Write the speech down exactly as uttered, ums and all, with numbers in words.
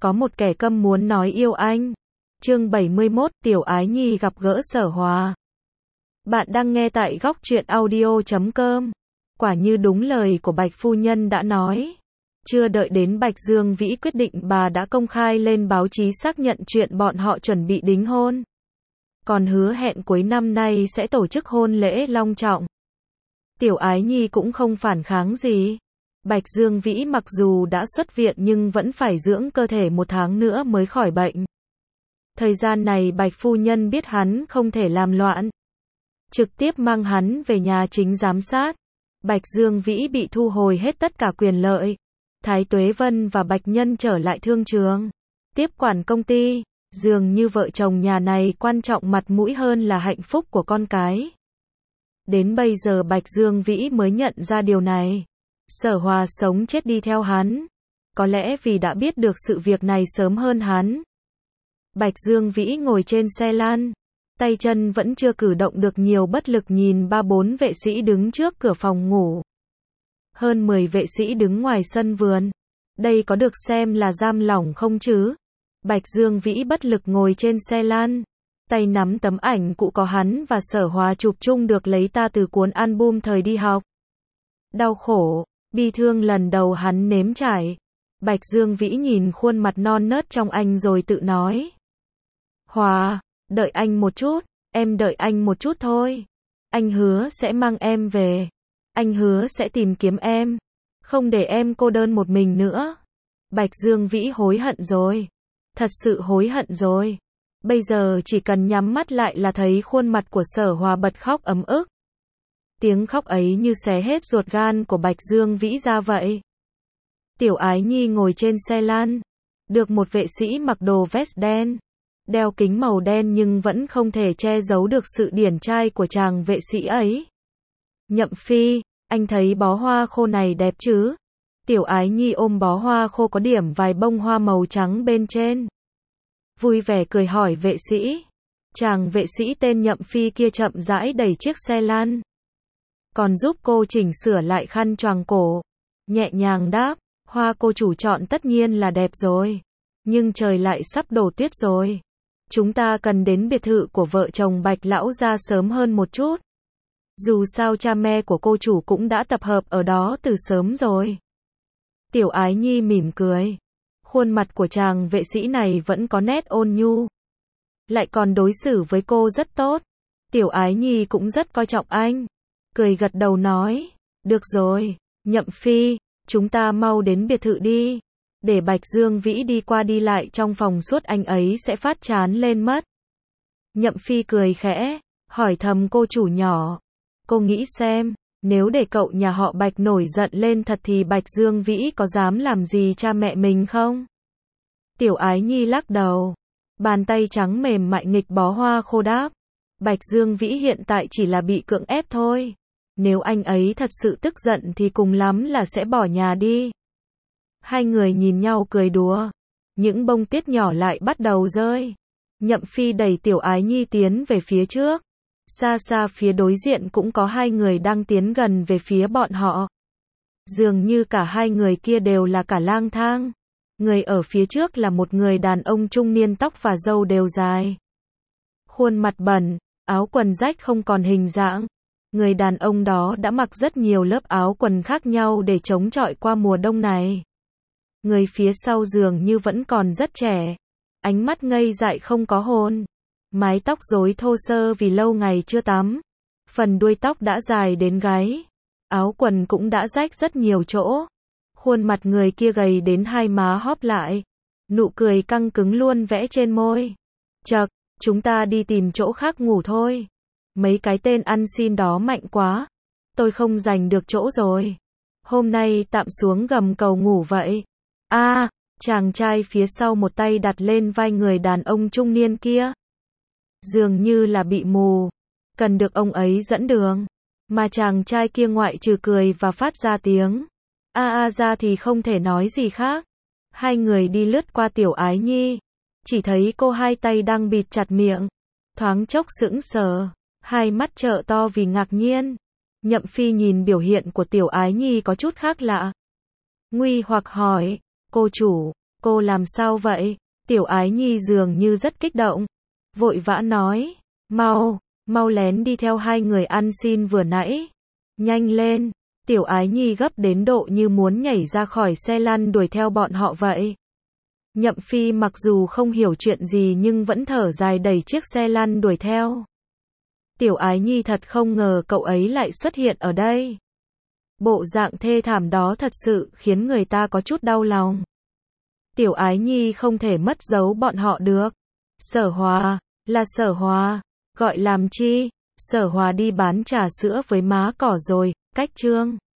Có một kẻ câm muốn nói yêu anh. Chương bảy mươi mốt, Tiểu Ái Nhi gặp gỡ Sở Hòa. Bạn đang nghe tại góc truyện audio chấm com. Quả như đúng lời của Bạch phu nhân đã nói. Chưa đợi đến Bạch Dương Vĩ quyết định, bà đã công khai lên báo chí xác nhận chuyện bọn họ chuẩn bị đính hôn. Còn hứa hẹn cuối năm nay sẽ tổ chức hôn lễ long trọng. Tiểu Ái Nhi cũng không phản kháng gì. Bạch Dương Vĩ mặc dù đã xuất viện nhưng vẫn phải dưỡng cơ thể một tháng nữa mới khỏi bệnh. Thời gian này Bạch phu nhân biết hắn không thể làm loạn, trực tiếp mang hắn về nhà chính giám sát. Bạch Dương Vĩ bị thu hồi hết tất cả quyền lợi. Thái Tuế Vân và Bạch Nhân trở lại thương trường, tiếp quản công ty. Dường như vợ chồng nhà này quan trọng mặt mũi hơn là hạnh phúc của con cái. Đến bây giờ Bạch Dương Vĩ mới nhận ra điều này. Sở Hòa sống chết đi theo hắn. Có lẽ vì đã biết được sự việc này sớm hơn hắn. Bạch Dương Vĩ ngồi trên xe lăn, tay chân vẫn chưa cử động được nhiều, bất lực nhìn ba bốn vệ sĩ đứng trước cửa phòng ngủ. Hơn mười vệ sĩ đứng ngoài sân vườn. Đây có được xem là giam lỏng không chứ? Bạch Dương Vĩ bất lực ngồi trên xe lăn, tay nắm tấm ảnh cũ có hắn và Sở Hòa chụp chung được lấy ta từ cuốn album thời đi học. Đau khổ, bi thương lần đầu hắn nếm trải. Bạch Dương Vĩ nhìn khuôn mặt non nớt trong anh rồi tự nói. Hòa, đợi anh một chút, em đợi anh một chút thôi. Anh hứa sẽ mang em về. Anh hứa sẽ tìm kiếm em, không để em cô đơn một mình nữa. Bạch Dương Vĩ hối hận rồi. Thật sự hối hận rồi. Bây giờ chỉ cần nhắm mắt lại là thấy khuôn mặt của Sở Hòa bật khóc ấm ức. Tiếng khóc ấy như xé hết ruột gan của Bạch Dương Vĩ ra vậy. Tiểu Ái Nhi ngồi trên xe lăn, được một vệ sĩ mặc đồ vest đen, đeo kính màu đen nhưng vẫn không thể che giấu được sự điển trai của chàng vệ sĩ ấy. Nhậm Phi, anh thấy bó hoa khô này đẹp chứ? Tiểu Ái Nhi ôm bó hoa khô có điểm vài bông hoa màu trắng bên trên, vui vẻ cười hỏi vệ sĩ. Chàng vệ sĩ tên Nhậm Phi kia chậm rãi đẩy chiếc xe lăn, còn giúp cô chỉnh sửa lại khăn choàng cổ, nhẹ nhàng đáp, hoa cô chủ chọn tất nhiên là đẹp rồi, nhưng trời lại sắp đổ tuyết rồi. Chúng ta cần đến biệt thự của vợ chồng Bạch lão gia sớm hơn một chút. Dù sao cha mẹ của cô chủ cũng đã tập hợp ở đó từ sớm rồi. Tiểu Ái Nhi mỉm cười. Khuôn mặt của chàng vệ sĩ này vẫn có nét ôn nhu, lại còn đối xử với cô rất tốt. Tiểu Ái Nhi cũng rất coi trọng anh, cười gật đầu nói, được rồi, Nhậm Phi, chúng ta mau đến biệt thự đi. Để Bạch Dương Vĩ đi qua đi lại trong phòng suốt anh ấy sẽ phát chán lên mất. Nhậm Phi cười khẽ, hỏi thầm cô chủ nhỏ. Cô nghĩ xem, nếu để cậu nhà họ Bạch nổi giận lên thật thì Bạch Dương Vĩ có dám làm gì cha mẹ mình không? Tiểu Ái Nhi lắc đầu. Bàn tay trắng mềm mại nghịch bó hoa khô đáp. Bạch Dương Vĩ hiện tại chỉ là bị cưỡng ép thôi. Nếu anh ấy thật sự tức giận thì cùng lắm là sẽ bỏ nhà đi. Hai người nhìn nhau cười đùa. Những bông tuyết nhỏ lại bắt đầu rơi. Nhậm Phi đẩy Tiểu Ái Nhi tiến về phía trước. Xa xa phía đối diện cũng có hai người đang tiến gần về phía bọn họ. Dường như cả hai người kia đều là cả lang thang. Người ở phía trước là một người đàn ông trung niên, tóc và râu đều dài, khuôn mặt bẩn, áo quần rách không còn hình dạng. Người đàn ông đó đã mặc rất nhiều lớp áo quần khác nhau để chống chọi qua mùa đông này. Người phía sau dường như vẫn còn rất trẻ, ánh mắt ngây dại không có hồn, mái tóc rối thô sơ vì lâu ngày chưa tắm, phần đuôi tóc đã dài đến gáy, áo quần cũng đã rách rất nhiều chỗ. Khuôn mặt người kia gầy đến hai má hóp lại, nụ cười căng cứng luôn vẽ trên môi. Chậc, chúng ta đi tìm chỗ khác ngủ thôi. Mấy cái tên ăn xin đó mạnh quá, tôi không giành được chỗ rồi. Hôm nay tạm xuống gầm cầu ngủ vậy. A, à, chàng trai phía sau một tay đặt lên vai người đàn ông trung niên kia. Dường như là bị mù, cần được ông ấy dẫn đường. Mà chàng trai kia ngoại trừ cười và phát ra tiếng a a ra thì không thể nói gì khác. Hai người đi lướt qua Tiểu Ái Nhi, chỉ thấy cô hai tay đang bịt chặt miệng, thoáng chốc sững sờ, hai mắt trợn to vì ngạc nhiên. Nhậm Phi nhìn biểu hiện của Tiểu Ái Nhi có chút khác lạ, nguy hoặc hỏi, cô chủ, Cô làm sao vậy? Tiểu Ái Nhi dường như rất kích động. Vội vã nói. Mau, mau lén đi theo hai người ăn xin vừa nãy. Nhanh lên. Tiểu Ái Nhi gấp đến độ như muốn nhảy ra khỏi xe lăn đuổi theo bọn họ vậy. Nhậm Phi mặc dù không hiểu chuyện gì nhưng vẫn thở dài đẩy chiếc xe lăn đuổi theo. Tiểu Ái Nhi thật không ngờ cậu ấy lại xuất hiện ở đây. Bộ dạng thê thảm đó thật sự khiến người ta có chút đau lòng. Tiểu Ái Nhi không thể mất dấu bọn họ được. Sở Hòa, là Sở Hòa, gọi làm chi? Sở Hòa đi bán trà sữa với má cỏ rồi, cách Trương